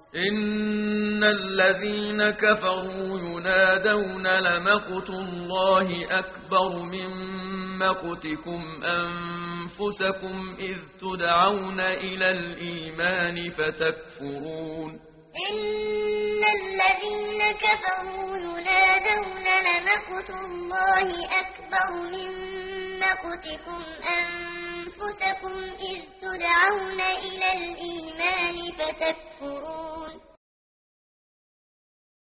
إن الذين كفروا ينادون لمقت الله أكبر من مقتكم أنفسكم إذ تدعون إلى الإيمان فتكفرون إن الذين كفروا ينادون لمقت الله أكبر من مقتكم أنفسكم إذ تدعون إلى الإيمان فتكفرون